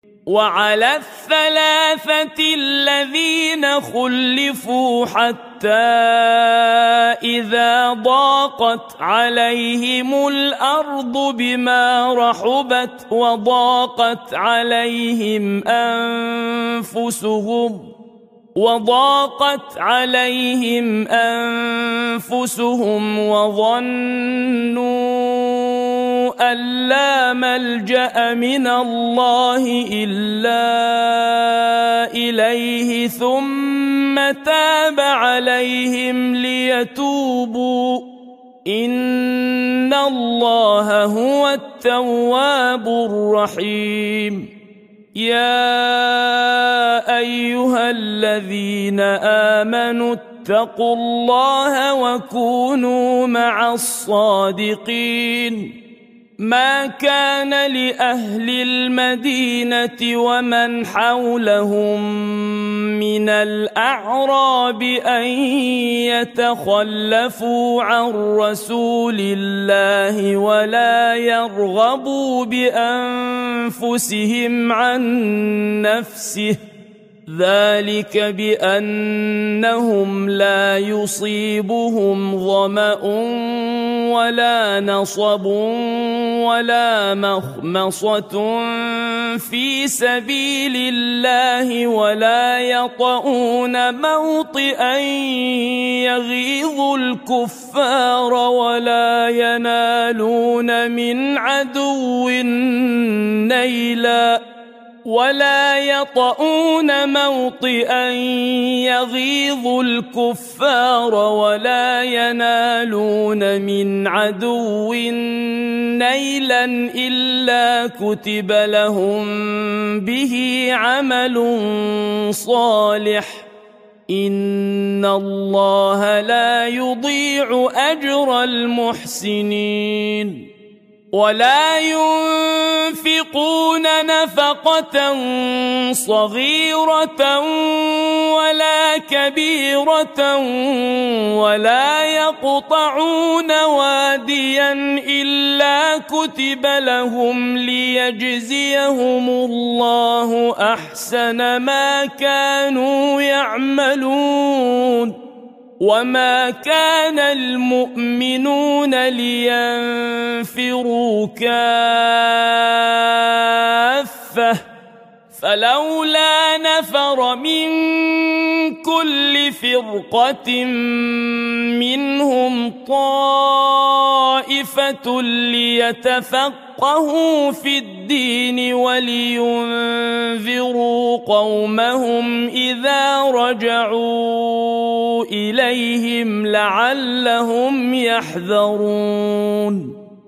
وعلى الثلاثة الذين خلفوا حتى إذا ضاقت عليهم الأرض بما رحبت وضاقت عليهم أنفسهم وظنوا أن لا ملجأ من الله إلا إليه ثم تاب عليهم ليتوبوا إن الله هو التواب الرحيم. يا أيها الذين آمنوا اتقوا الله وكونوا مع الصادقين. ما كان لأهل المدينة ومن حولهم من الأعراب أن يتخلفوا عن رسول الله ولا يرغبوا بأنفسهم عن نفسه، ذلك بأنهم لا يصيبهم ظمأ ولا نصب ولا مخمصة في سبيل الله ولا يطؤون موطئا يغيظ الكفار ولا ينالون من عدو نيلا إلا كتب لهم به عمل صالح، إن الله لا يضيع أجر المحسنين. ولا ينفقون نفقة صغيرة ولا كبيرة ولا يقطعون واديا إلا كتب لهم ليجزيهم الله أحسن ما كانوا يعملون. وما كان المؤمنون لينفروا كافة فلولا نفر من كل فرقة منهم طائفة ليتفقهوا في الدين ولينذروا قومهم إذا رجعوا إليهم لعلهم يحذرون.